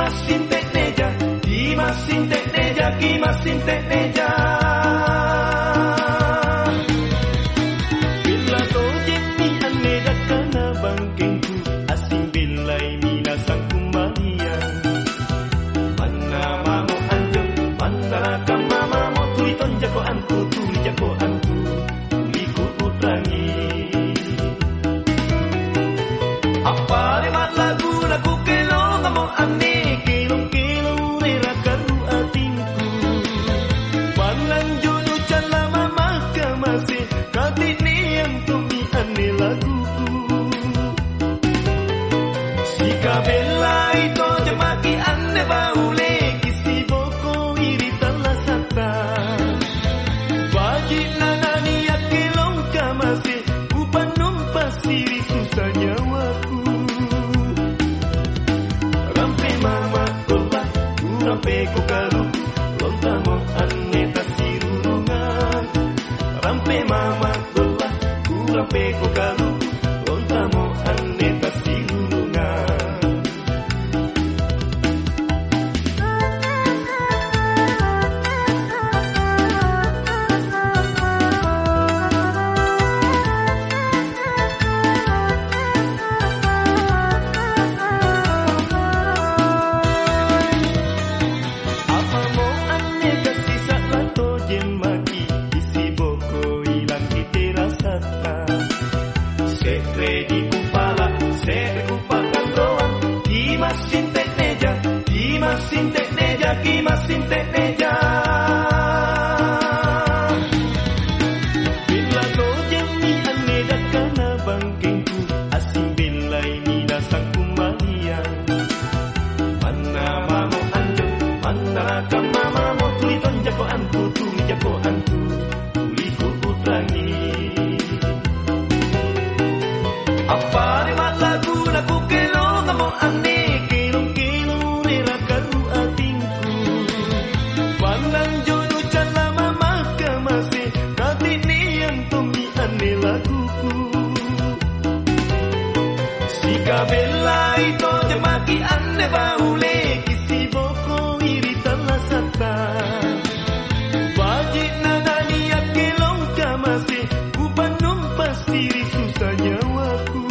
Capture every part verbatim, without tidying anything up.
Kimasin tekneja, kimasin tekneja, kimasin tekneja. Bila tojek ni ane dakana bangkengku, asing belai minasang kumalia. Mana mamo anjong, mana kama mamo tuliton jako antu, tuli jako antu, tuli ku utrangi. Apa remat lagu lagu kelo kamu ane kelong kelong rera karu atinku. Panan jono cala mama kamase kati ni yang tumi ane laguku. Si kabela itu jemaki ane baule kisi boko iri talasata. Bagi nanani ya kelong kamase upan numpas diri susah nyawaku. Rampe ko kalu lonta mo ane tasirungan. Rampe mama dola ku rampe ko kalu lonta mo ane tasirungan. Kimasin tekneja, kimasin tekneja. Bila tojek ni ane dakana bangkengku, asing belai minasang kumalia. Mana mamo anjong, mana kama mamo tuliton jako antu, tuli jako antu, tuli ku utrangi. Apa remat lagu lagu kelo kamu ane kelong kelong rera karu atinku. Panan jono cala mama kamase kati ni yang tumi ane laguku. Si kabela itu jemaki ane baule kisi boko iri talasata. Wajib nanani ya kelong kamase upan numpas diri susah nyawaku.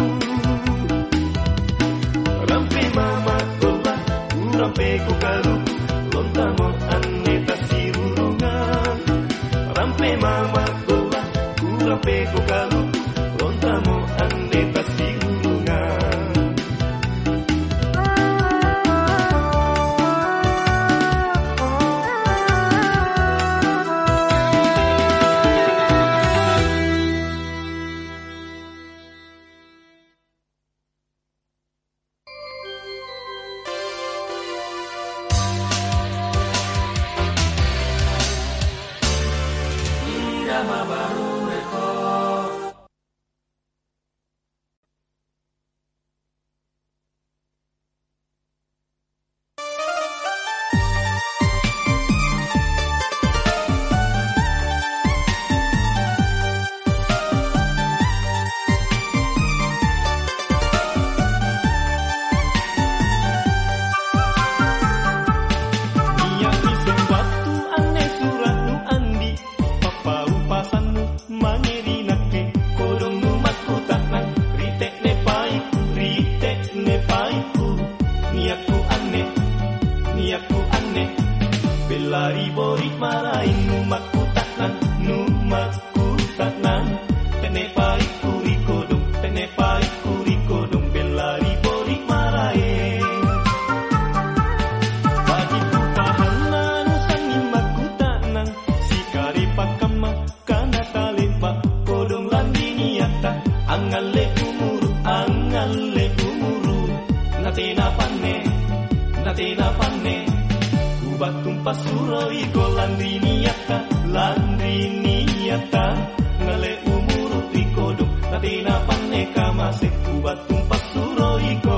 Rampe mama dola ku rampe ko kalu lonta mo ane tasirungan. Rampe mama dola ku rampe ko kalu lonta mo ane tasirungan. Irama baru rekod. Niat sesuatu aneh surat nu andi papa upasanmu mangeri nake kodong numatku taknan ritek ne paiku ritek ne paiku. Niatku aneh niatku aneh belari borik marahin numatku taknan numatku taknan tene paiku rikodong tene paiku rikodong belari borik marahin. Bagiku pahana nusan nimatku taknan sikari pakama kana talepa kodong landi niata angale umuru angale umuru natina panne natina panne kubat tumpas suroi ko landi niata landi niata ngale umuru rikodong natina panne kamase kubat tumpas suroi ko.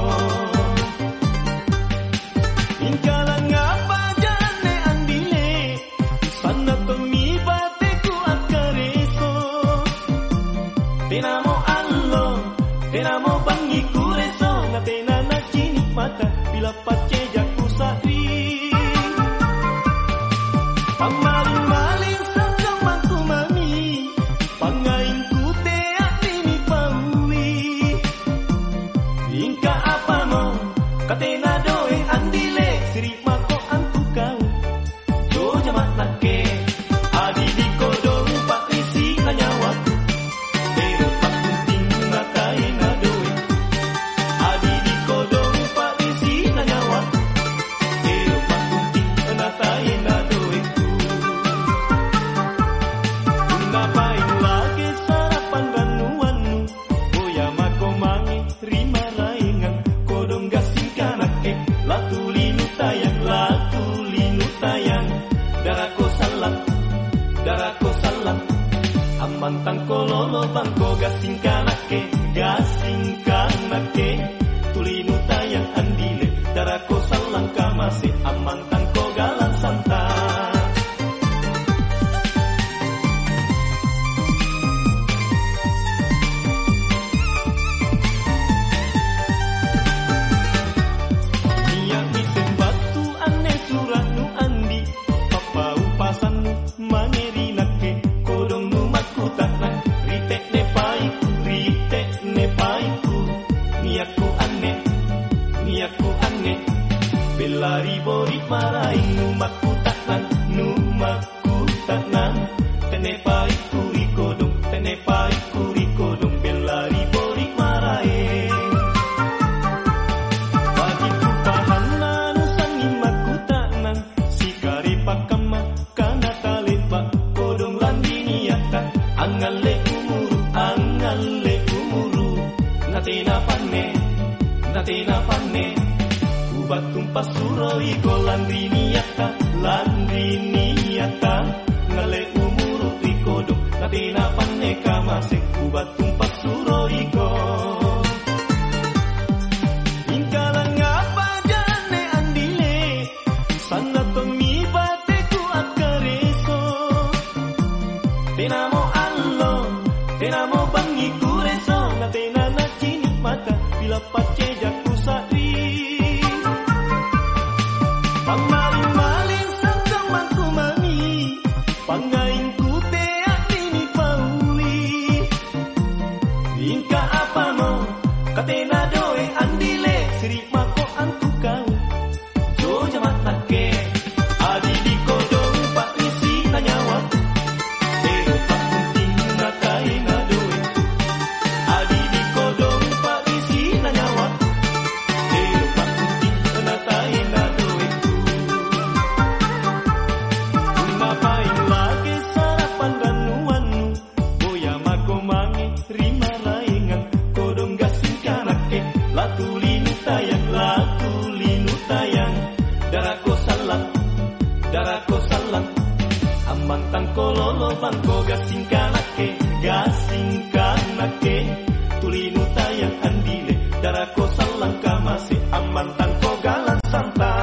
Injalan ngapa jane andile sana tomi bateku akareso. Tenamo allo tenamo bangi kureso na tena na chini mata bila pace jakusa linu tayang, laku linu tayang. Darako salam, darako salam. Amantang kololo bangko gasing kanake, gasing kanake. Tulinu tayang andile, darako salam kamase. Amantang ko galang santa. Lari bori maraing numaku taknan, numaku taknan. Tenepai kuri kodong, tenepai kuri kodong. Belari bori maraing. Bagi kupahan nanusan nimaku taknan. Sikari pakama kana talepa kodong landini yata. Angale umuru, angale umuru. Natina pane, natina pane. Batumpas suroi ko landini yata, landini yata. Ngale umuru ikodo, natina panne kamase. Batumpas suroi ko. Ingkalang ngapa jane andile, sana tomi bate ku akareso. Tenamo allo, tenamo bangi kureso. Natina nachini mata, bila pace jaku sari. Pamaling-maling sang kemangku mami, pangain ku teak ini pauli. Ingka apa mo, katena doe andile, siri mako anku kau. Jo jamat take, adi di kodong pak risi nanyawa. Pero tak penting nakai na doe. Adi di kodong pak risi nanyawa. Pero tak penting nakai na doe. Mapain lagi sarapan ranuanmu, boya mako mangi rima laingan. Kodong gasing kanake, latu linu tayang, latu linu tayang. Darako salam, darako salam. Amantang kololo bangko gasing kanake, gasing kanake. Tulinu tayang andile, darako salam kamase. Amantang ko galang santa.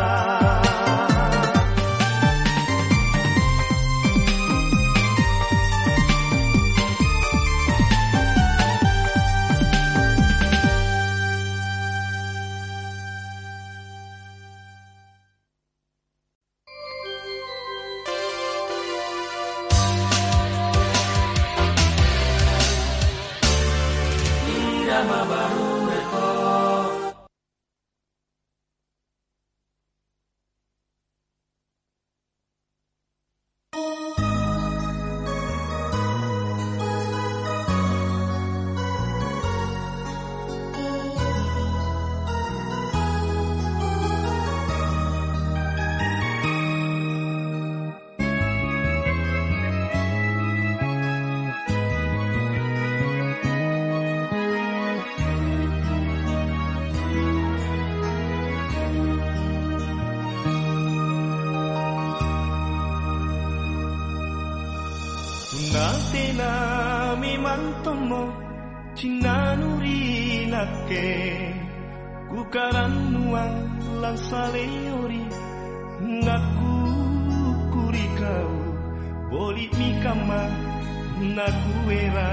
Natena mi mantomo cinanuri nake kukaran nuang lang saleori ngaku kuri kau boli mi kama naku era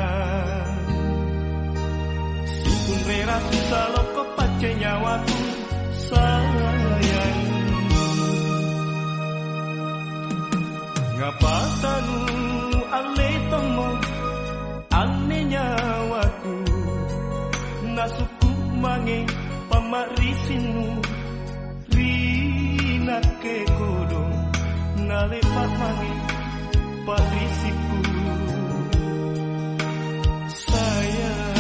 sukun rera susah loko pace nyawaku sayang ngapa tanu ale tomo ane nyawaku nasuku mange pamarisinu rina ke kodong nale pamange parisiku sayang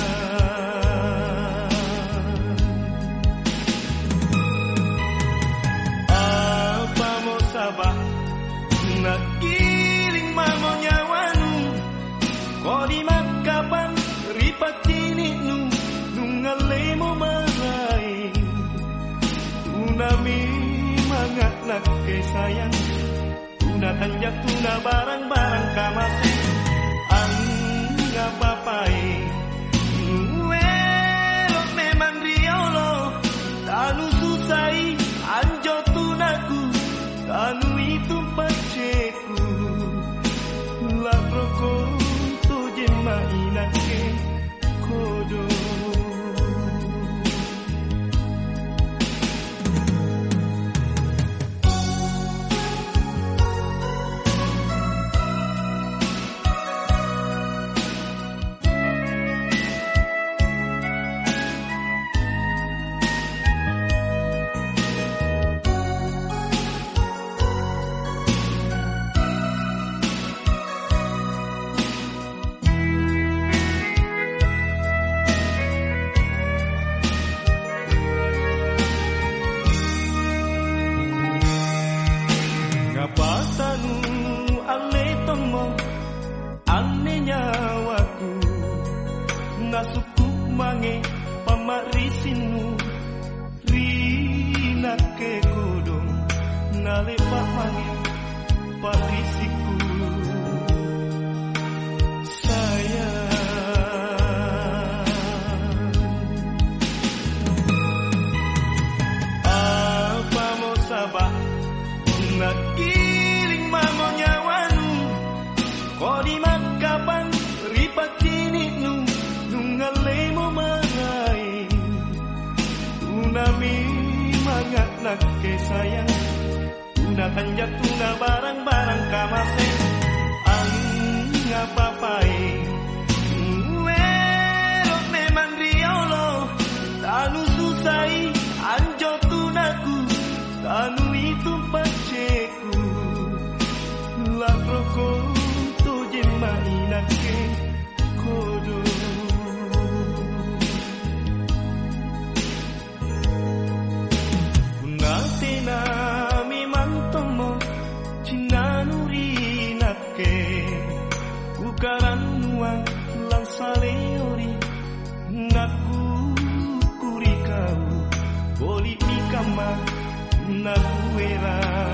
apa mau sabah nak kiling mamo nyawanu kodi makapan ripat kini nu nungalemo marai tunami sayang, tuna tanjak tuna barang-barang kamase ang papai. Welo memang riolo tanu susai anjo tunaku tanu itu paceku la proko to jema inake kodo. Patanu ale tomo ane nyawaku ngasuku mange pamarisinu rinake kodong ngale pamange parisiku sayang. Apa mau sabah nakiling mango nyawanu kodi makapang ripat kini nu nungale mo maray tunami mangat nake sayang tuna tanjak tuna barang-barang kamase ang ngapapai. Welo memang riolo tanu susai anjo tunaku tanu itu paceku la proko to jema inake kodo. Unatena mi mantomo cinanuri nake ukaran nuang lang saleori naku kurikau boli mikama na kuera.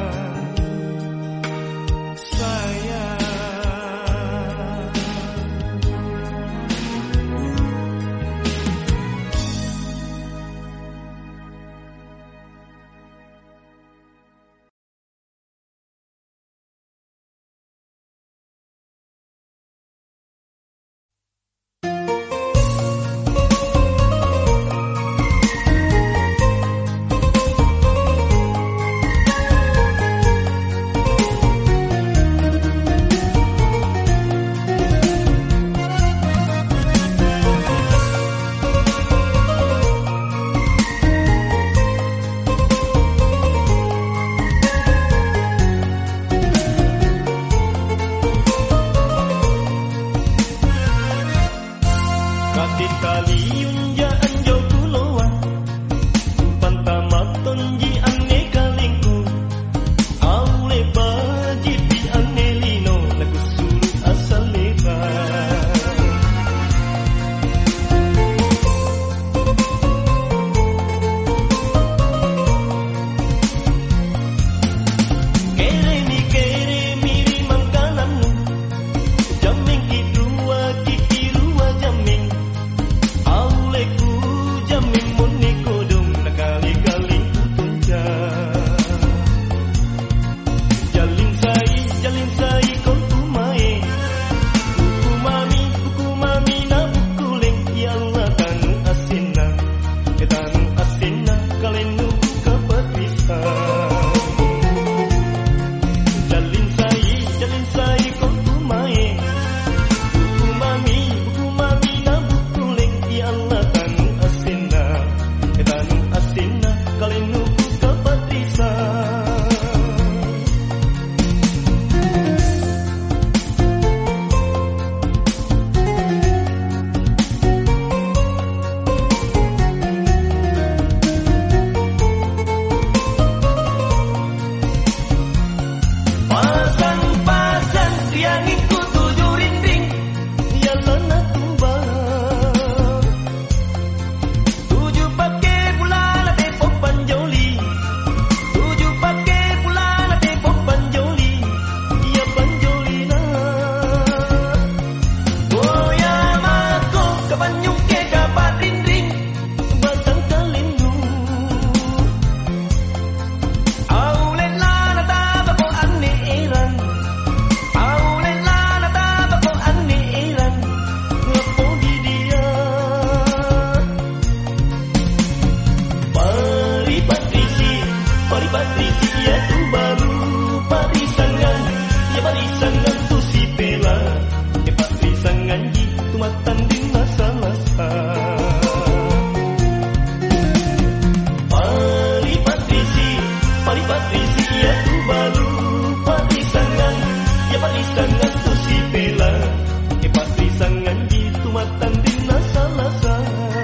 patrisi ya tu baru patrisangan ya patrisangan tu si pela ya patrisangan di tu matan di lasa-lasa.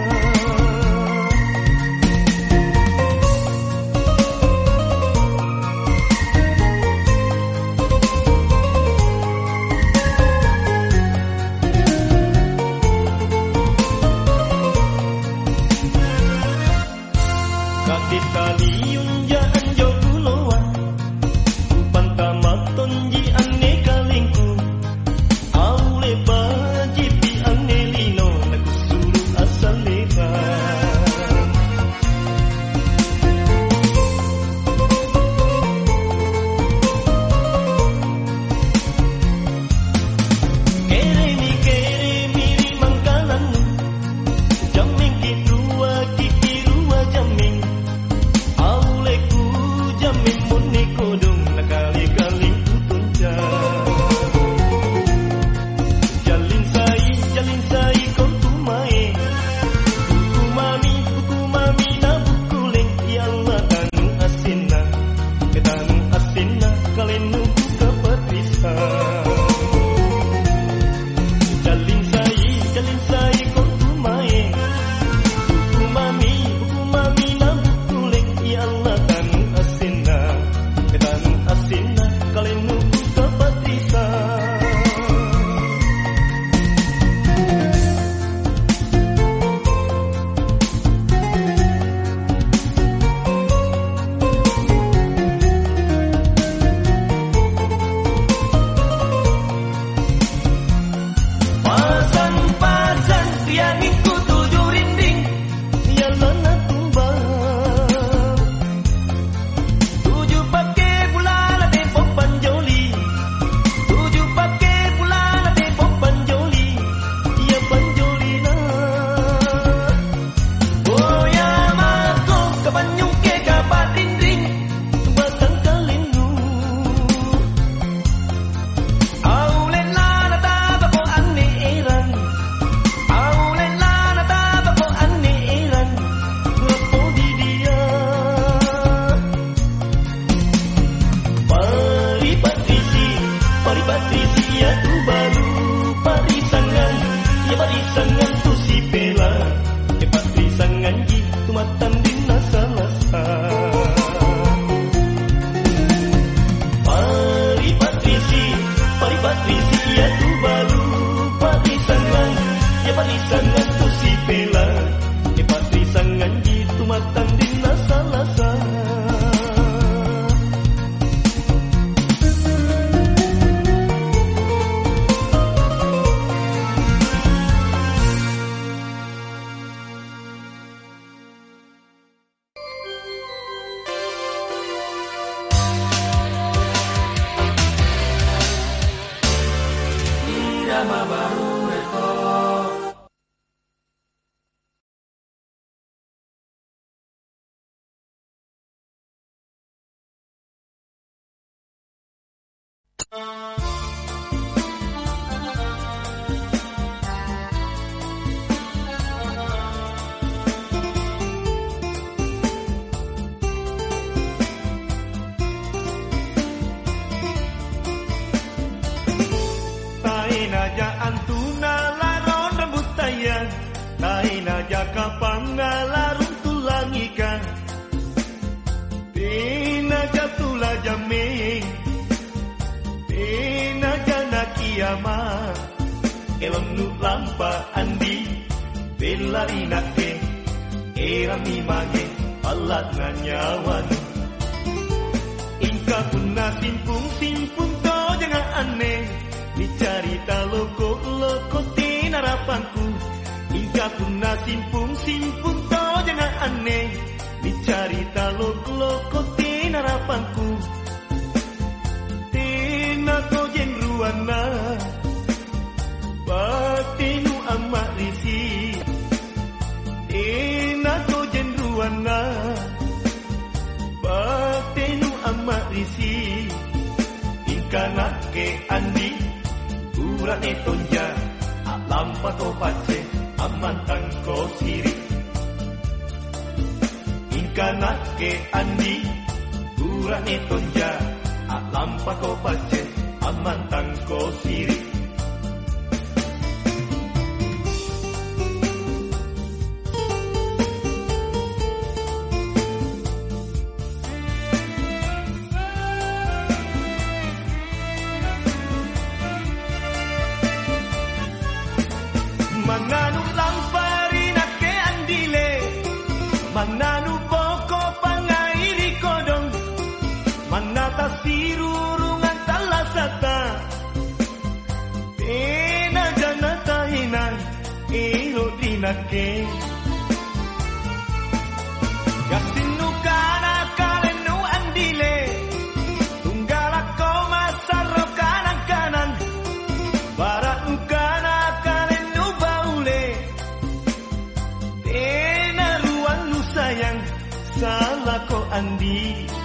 Kakit kaliun ya anjo kuloan pantamaton ji ane kalingku aule baji pi ane lino nak suru asal leka kere mi kere miri mangkalan jaming kidua kikirua jaming auleku jamin muni kodong nakali-kali putunja jalin sai jalin sai kau tumai buku mami buku mami na buku leng yang matanu asina ketanu asina kalenu buka patrisa jalin sai jalin sai kau tumai buku mami buku mami na buku leng yang matanu asina ketanu asina kalenu buka patrisa. Pasan-pasan rianginku tujuh rinding ya lana tumbang tujuh pakai bulan tepok panjoli tujuh pakai bulan tepok panjoli ya panjoli na boya mako kabanyong ke kapat rinding batang kalinu aulen lana taba ko ane eran aulen lana taba ko ane eran lapo di dia pari patrisi pari patrisi ya tu baru parisangan ya parisangan tu si pela ya patrisangan gitu matan di lasa-lasa. Pari patrisi, pari patrisi ya tu baru patrisangan ya patrisangan tu si pela ya patrisangan gitu matan di lasa-lasa. Irama baru rekod. Tain aja antuna laron rambut tayang tain aja kapang ngalarung tulang ikan tin aja tula jaming tin aja nak kiamat elong nu lampa andi belari nake erami mage alat nganyawan ingka punna simpung simpung to jangan aneh dicarita loko-loko tin harapanku ingka punna simpung simpung to jangan aneh dicarita loko-loko tin harapanku tin ako jengruana batinu amat risi tin ako jengruana batinu amat risi ingka nake andi urane tonja alam pato pace amantang ko siri ingka nake andi urat ni tonja alam pako pace aman tangko siri mananu lampari nake andile mananu poko pangairi kodong manata sirurungan talasata pena janata hinan iro dinake gasinu kana kalenu andile tunggala koma sarro kanan kanan barat ukana kalenu baule pena ruan nu sayang salah ko andi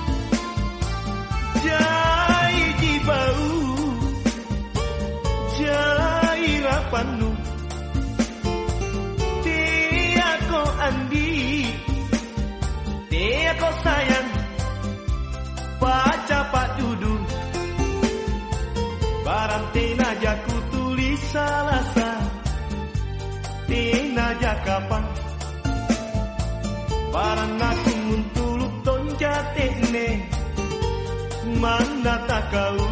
jai jibau jai rapanu dia ko andi dia ko sayang baca pak dudu barang tena jaku tulis salasa tena jakapan barang aku muntuluk tonjatene mana tak kau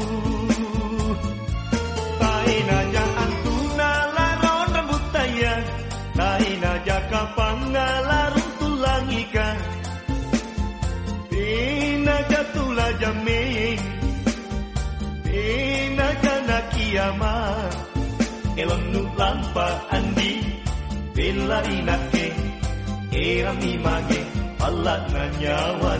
tain aja antuna laron rambut tayang tain aja kapang ngalarung tulang ikan tain aja tulah jameng tain aja nak kiamat elon nu lampa andi bela inake era mi mage Allah nanyawan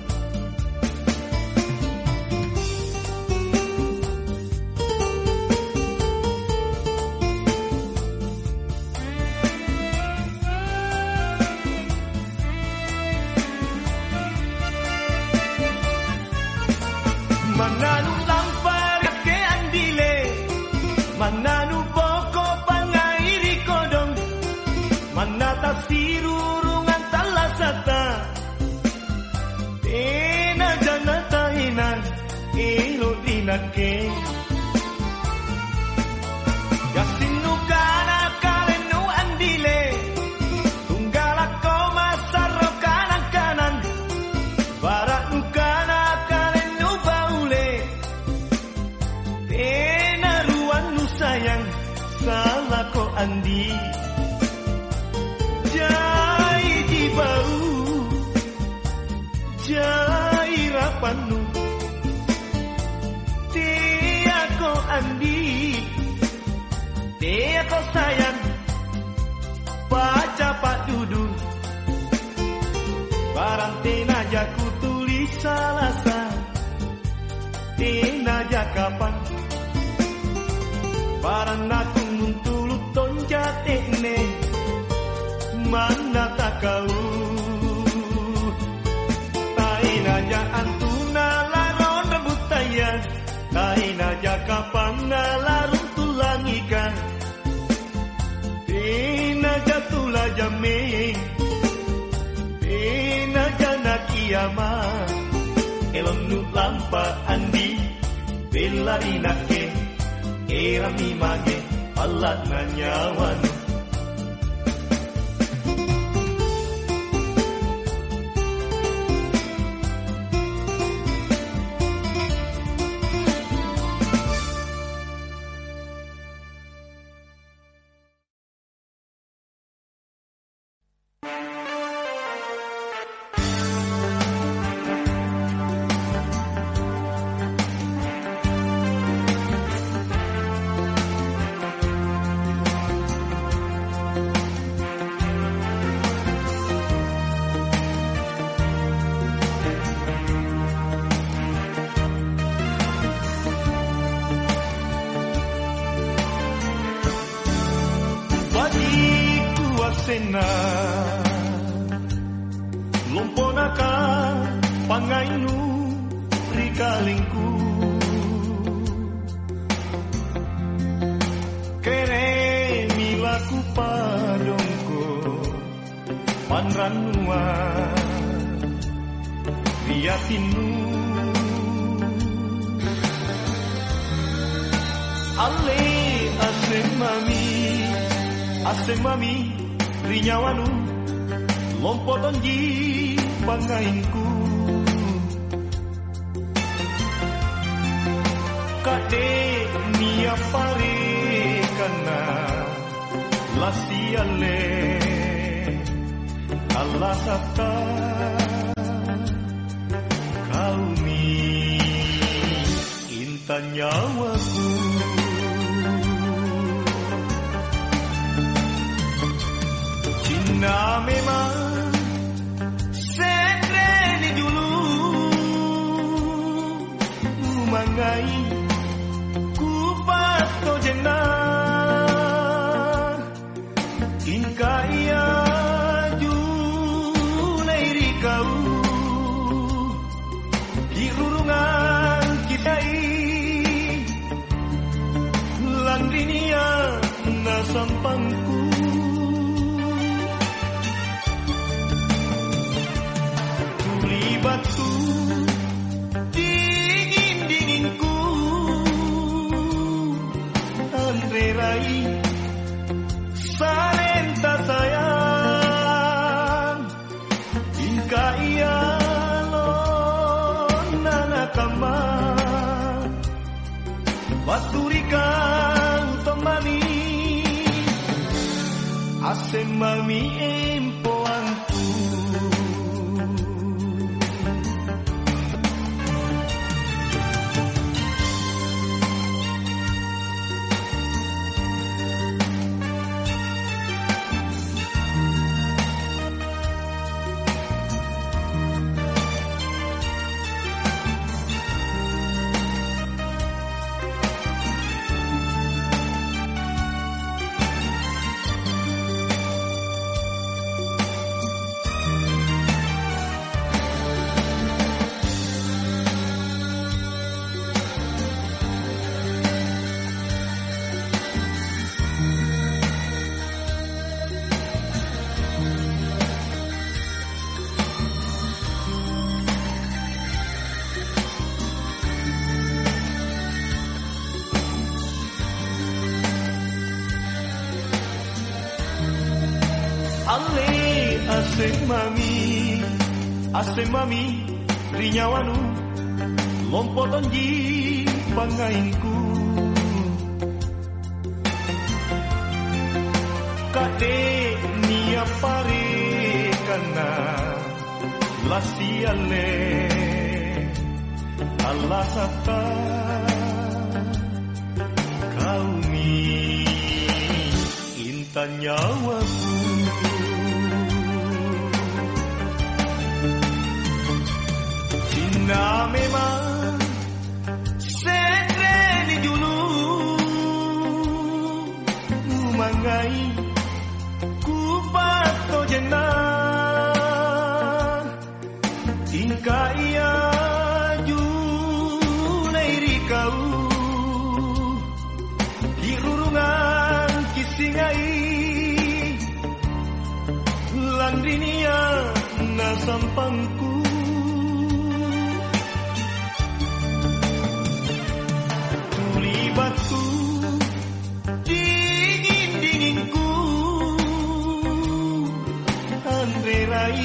mananu lampar ke andile mananu poko pangairi kodong manata sirurungan talasata tena janata hinan ilo dinake gasinu kana kalenu andile tunggala koma sarro kanan kanan barat ukana kalenu baule tena ruan nu sayang salah ko andi jai jibau jai rapanu dia ko andi dia ko sayang baca pak dudu barang tena jaku tulis salasa tena jakapan barang aku muntuluk tonjatene mana tak kau tain aja antuna laron rambut tayang tain aja kapang ngalarung tulang ikan tain aja tulah jameng tain aja nak kiamat elon nu lampa andi bela inake era mi mage Allah nanyawan sena lomponaka pangainu rikalingku kere milaku padongko panranua yatinmu. Ale ase mami, ase mami rinyawanu lompoton ji pangainku. Kade nia pare kana lasiale Allah sabta kau ni intan nyawaku. Cinta memang setreni dulu mangai ku pato jenah inka ia julai rikau di rurungan kita landrinia na sampangku. Batu dingin-dinginku Andre Rai salenta sayang Inka ia lon nanakama Baturika utomani Ase mami empoanku. Ale ase mami, ase mami rinyawanu lompoton ji pangainku. Kade nia pare kana lasiale Allah sabta kau ni intan nyawaku. Cinta memang setreni dulu mangai ku pato jenah inka ia junai rikau di rurungan kisingai landrinia na sampangku. Batu dingin-dinginku Andre Rai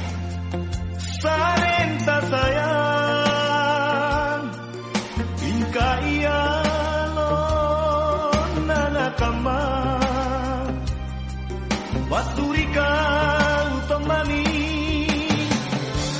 salenta sayang Inka ia lon nanakama Baturika utomani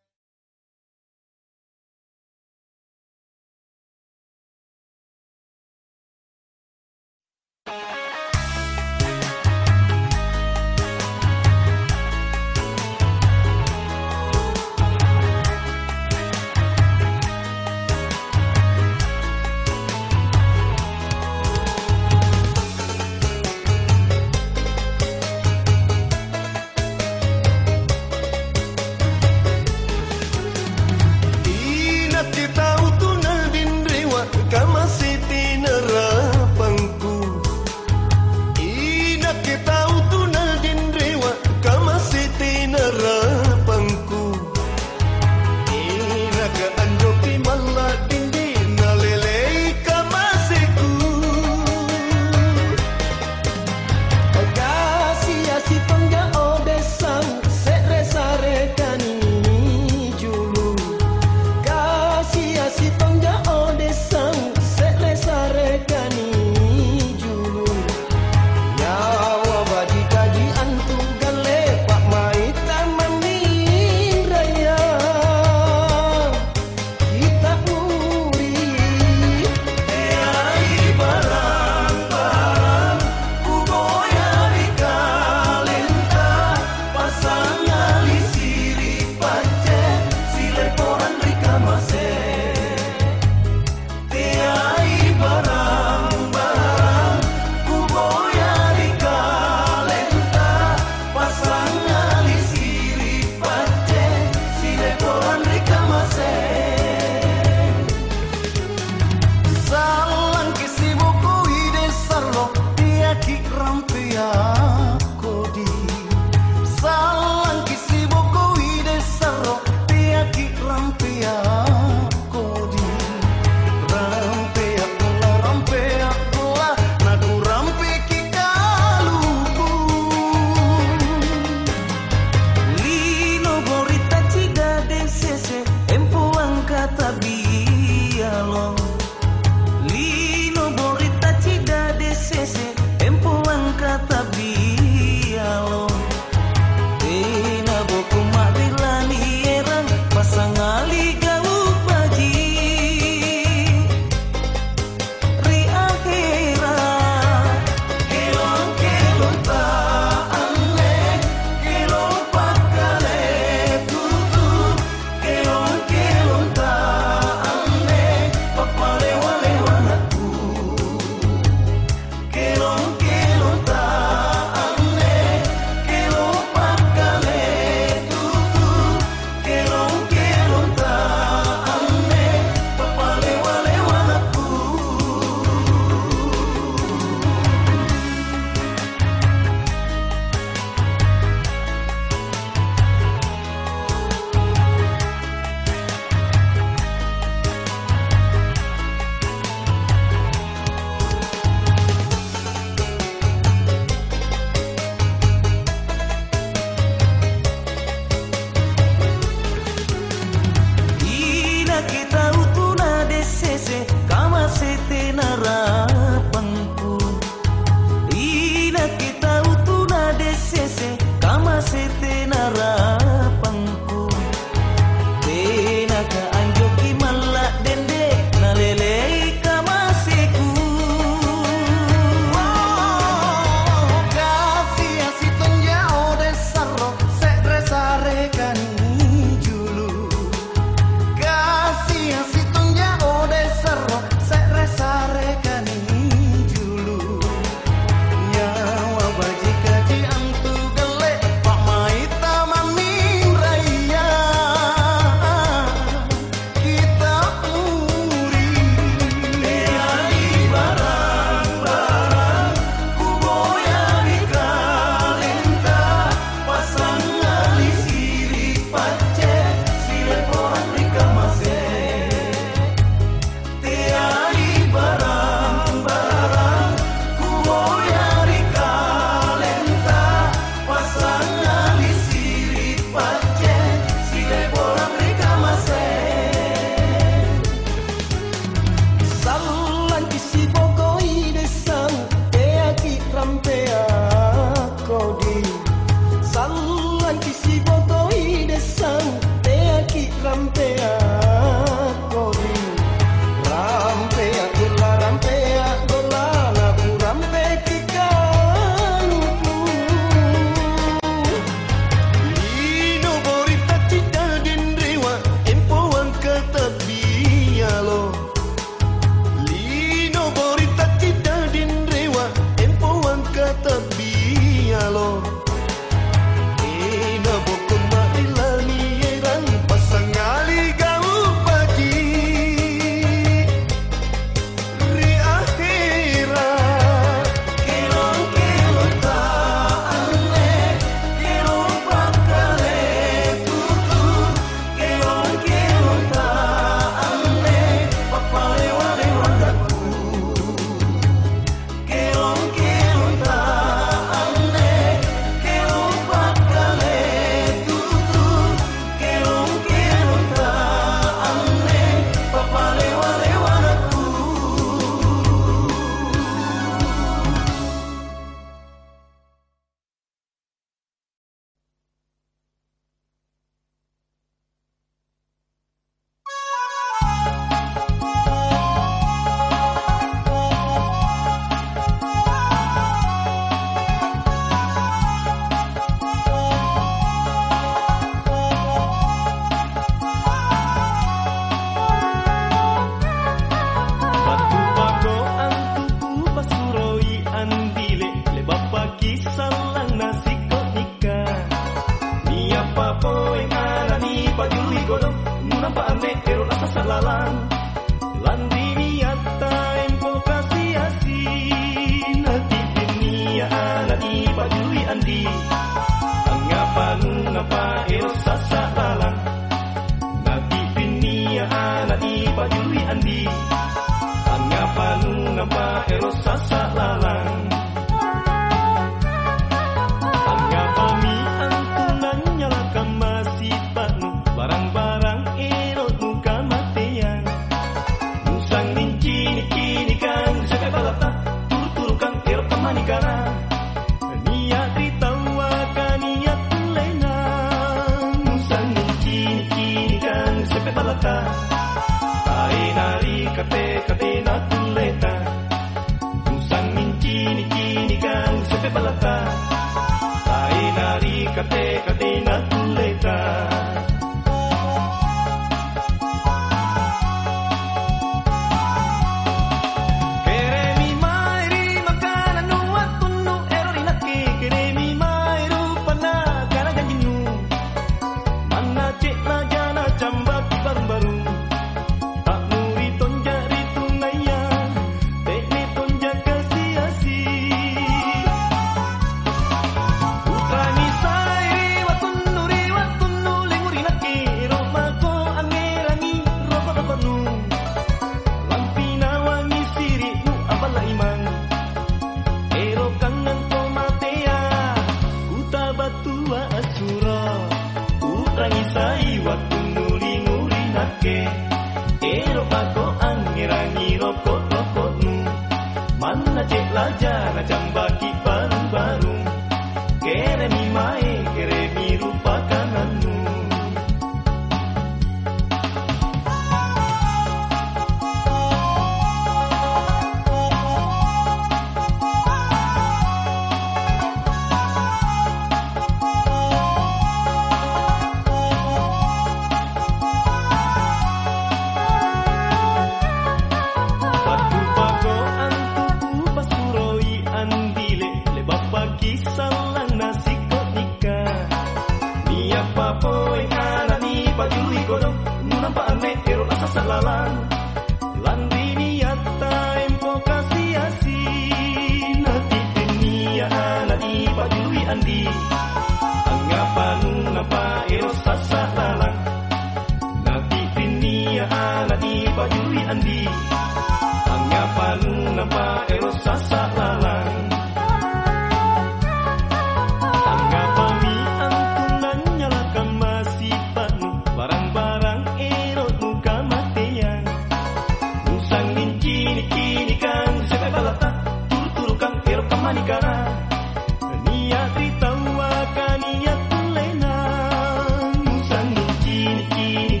Kini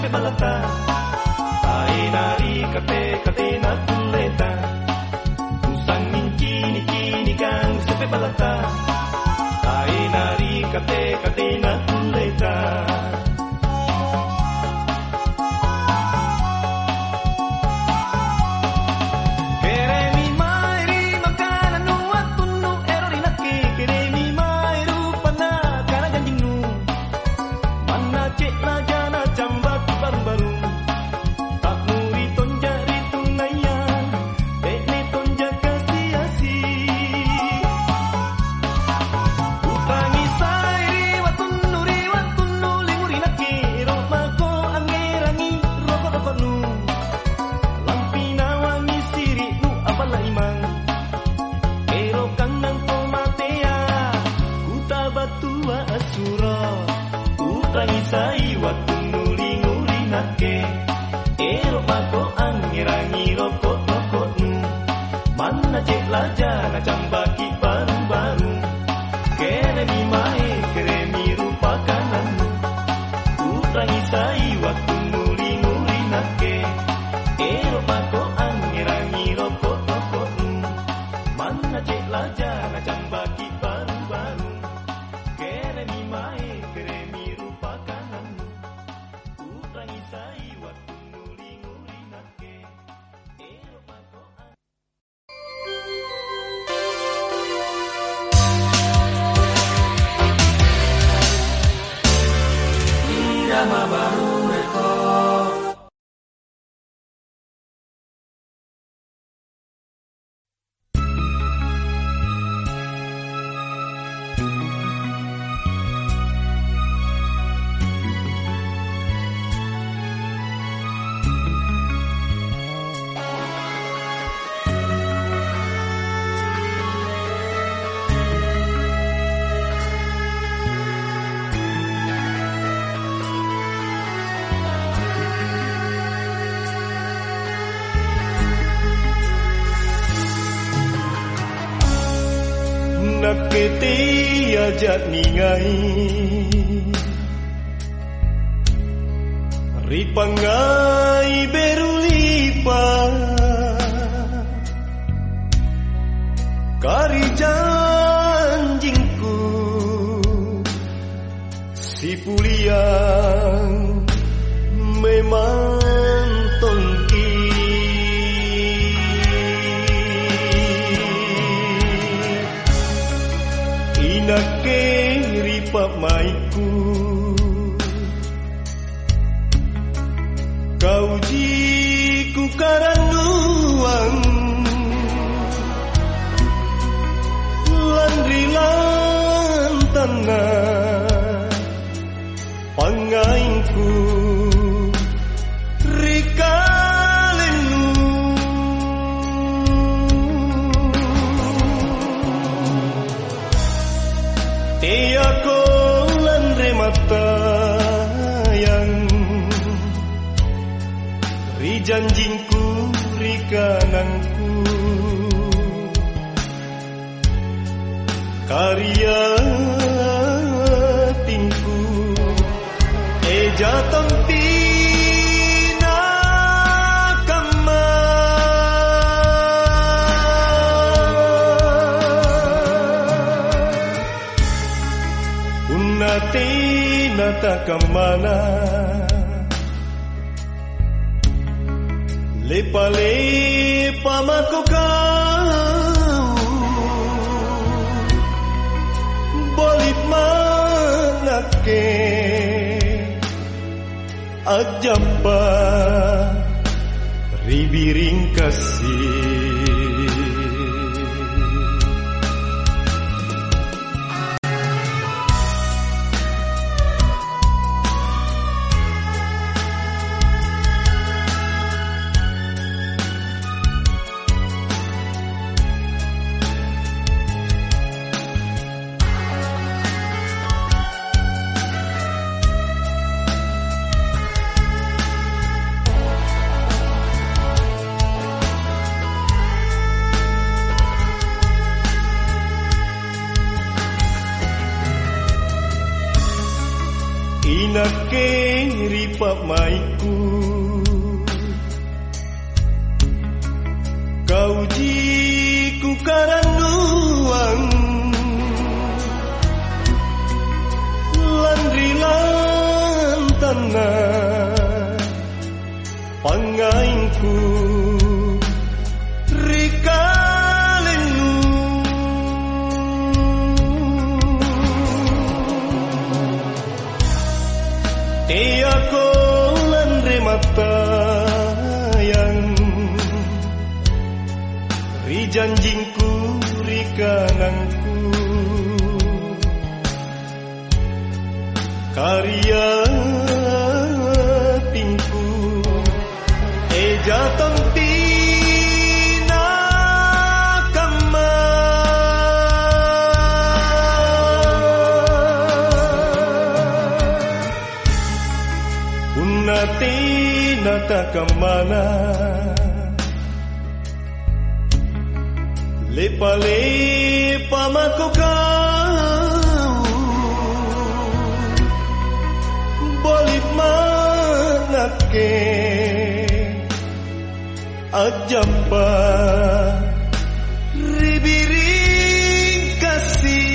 balata ai nari kate kate na tuleta usang minkini kini kang sepe balata ai nari kate kate na tuleta Naketi ajak ningai ripangai berulipa kari janjingku si puliang memang tongki inake ripa maiku kau jiku karanduang landri lantana pangainku rikalenu tiako landre mata yang janjingku rikanangku karya tingku eja tampina kama unnati nata kamana lepa-lepa mako kau bolit manake ajamba ribiring kasih pamaiku, kau jiku karanduang landri lantana pangainku rikalenu tiako landri mata yang rijanjingku rikanangku karya tingku ejatong tina kama unatina takamana lepa-lepa mako kau boleh manake ajamba ribiring kasih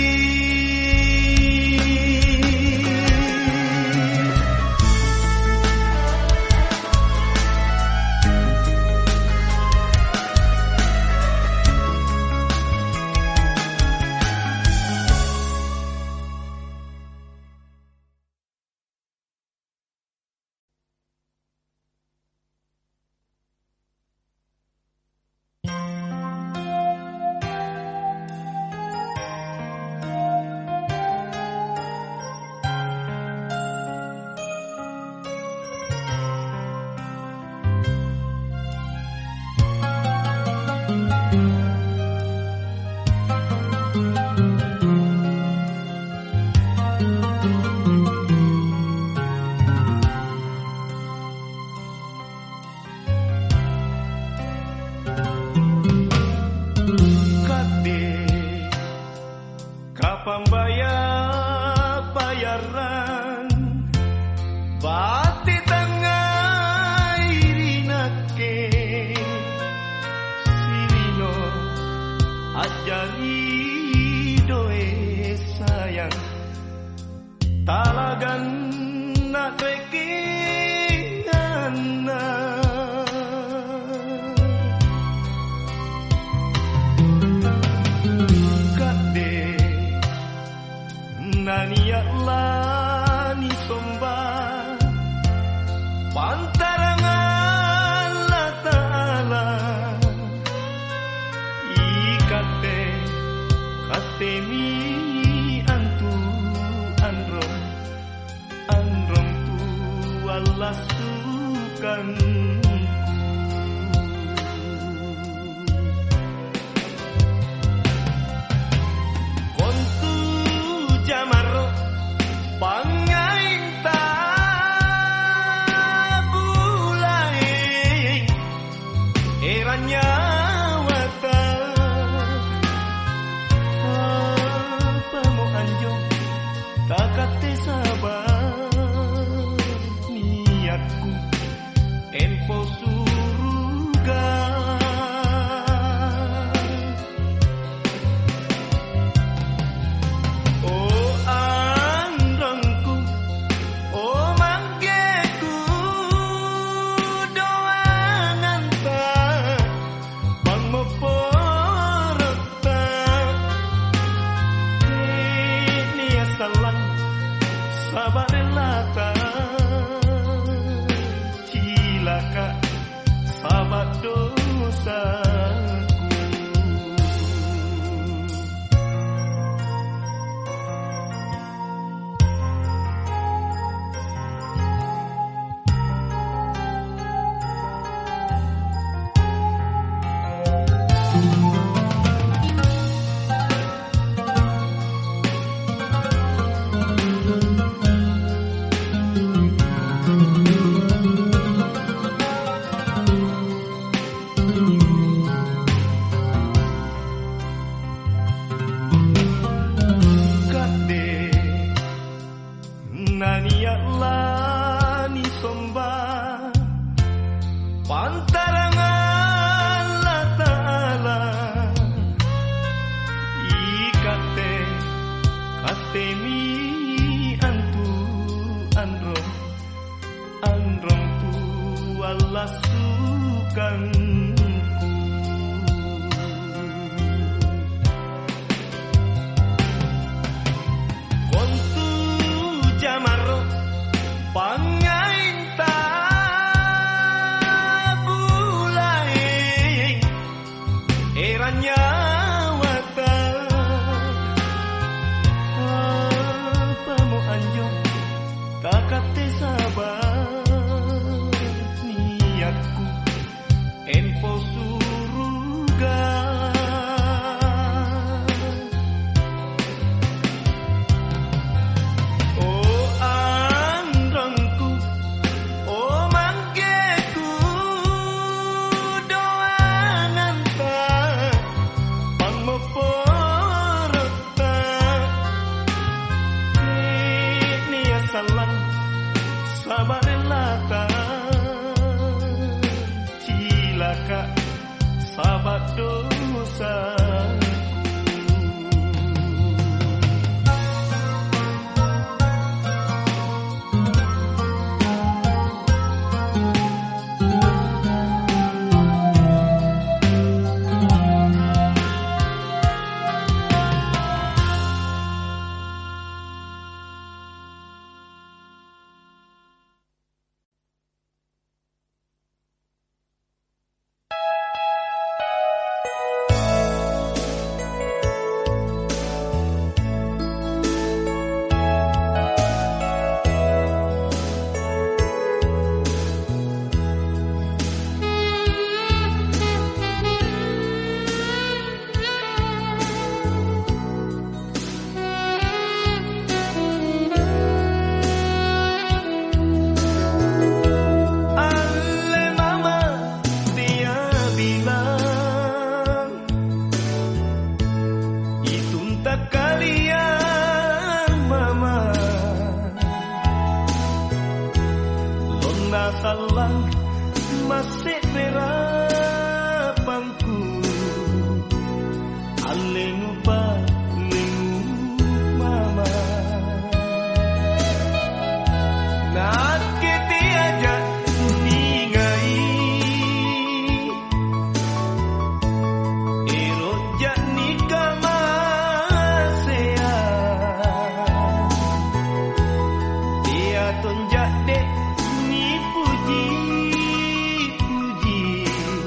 pambayar-bayaran bati tangai rinake sirino ajari doe sayang talagan nak rekingana nania lani somba pantarangan la ta'ala ikate katemi antu androm androm tu Allah sukan Jamaro pangain tabulai eranya wata apa mau anjong takate sabar niatku empo balas sukanku. Kontu jamaro pangain tak bulai eranya wata apa mau anjong kakate sabar niatku empo suruga oh angrangku oh mangkeku doangan tak pangmoporota ini asalan sabar lata cilaka sabar dosa. Salah masih berapangku alengu palengu mama nak kiti aja ningai erojak nikah masea dia tonjak dek puji puji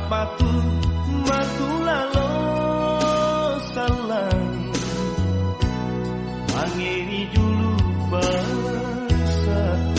matu matu lalo salang mangeri julu bersatu.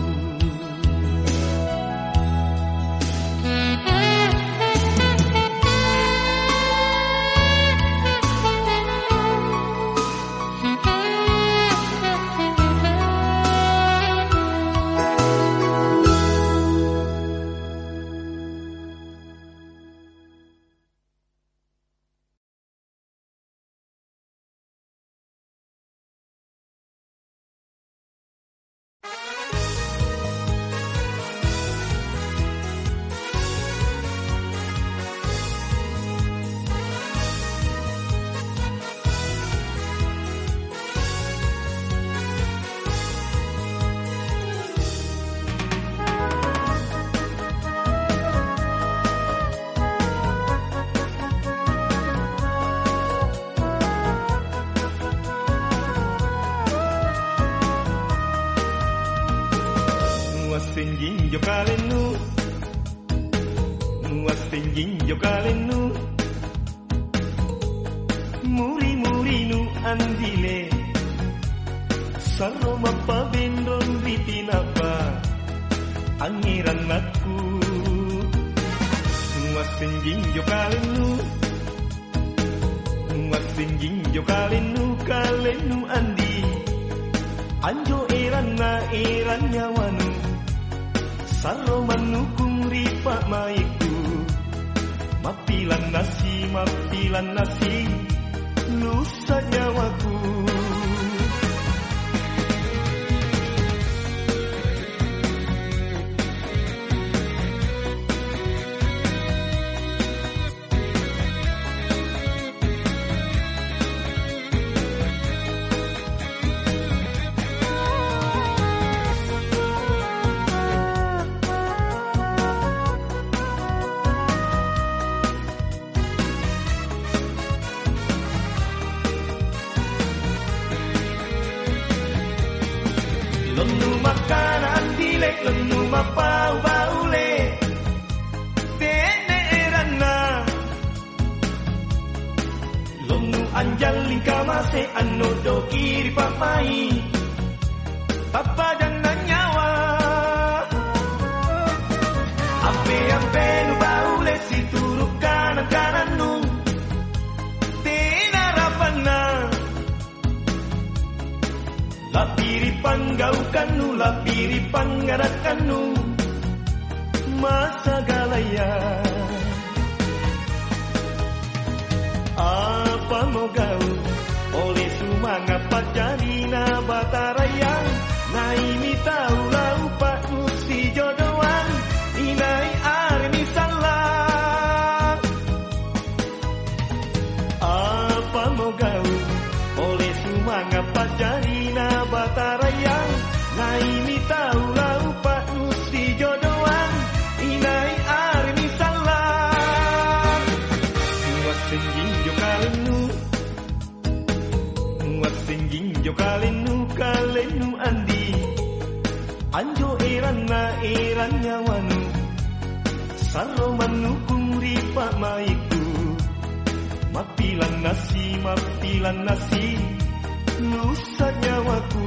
Sinjinjo kalenu Nuas sinjinjo kalenu Muri-muri nu andile Saroma pabendon bitinapa Angiran aku Nuas sinjinjo kalenu Nuas sinjinjo kalenu Kalenu andi Anjo erana eran nyawanu Salo manukung ripa maiku Mapilan nasi, mapilan nasi Lusa nyawaku Lenu makanan dilek, lenu mapau baule Tene erana Lenu anjal lingka mase ano do kiri papai Papa jangan nyawa Ampe-ampe nu baule si turuk kanan-kanan nu Tena rapana Lapiri panggaukannu, lapiri panggarakannu Masa galaya Apa mau gau Oleh sumanga pajarina bataraya Naimi tahu lau pak musti jodohan Inai armi salah Apa mau gau Oleh sumanga pajarina bataraya Naimi tahu lau pak musti jodohan Inai armi salah Nuas sinjinjo kalenu Nuas sinjinjo kalenu Kalenu andi Anjo erana eran nyawanu Salo manukung ripa maiku Mapilan nasi, mapilan nasi Lusa nyawaku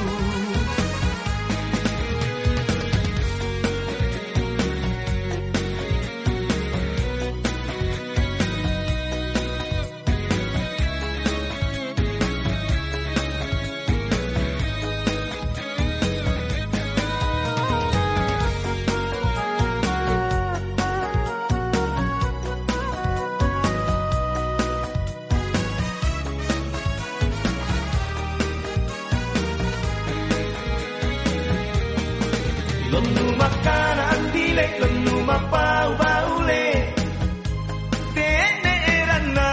Lenu makanan dilek, lenu mapau baule Tene erana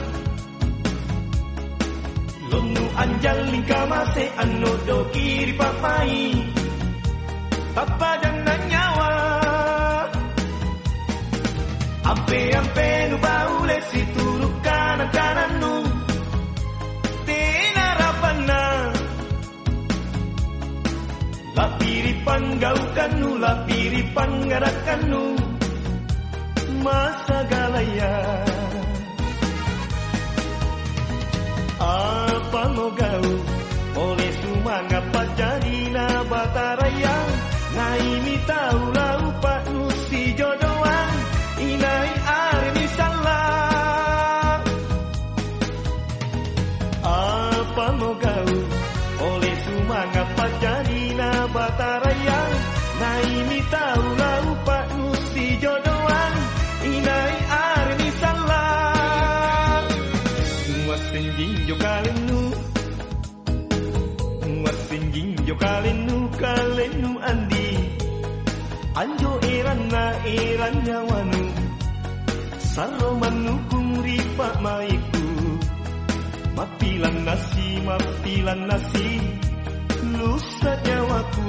Lenu anjal lingka mase ano do kiri papai Papa jangan nyawa Ampe-ampe nu baule si turuk kanan-kanan nu Tena rapana Lapiri panggaukannu, lapiri panggarakannu Mas kalenu kalenu andi anjo erana eranya wanu salo manukung ripa maiku mapilan nasi mapilan nasi lusa jawaku.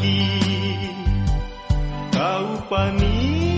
lagi. Kau pani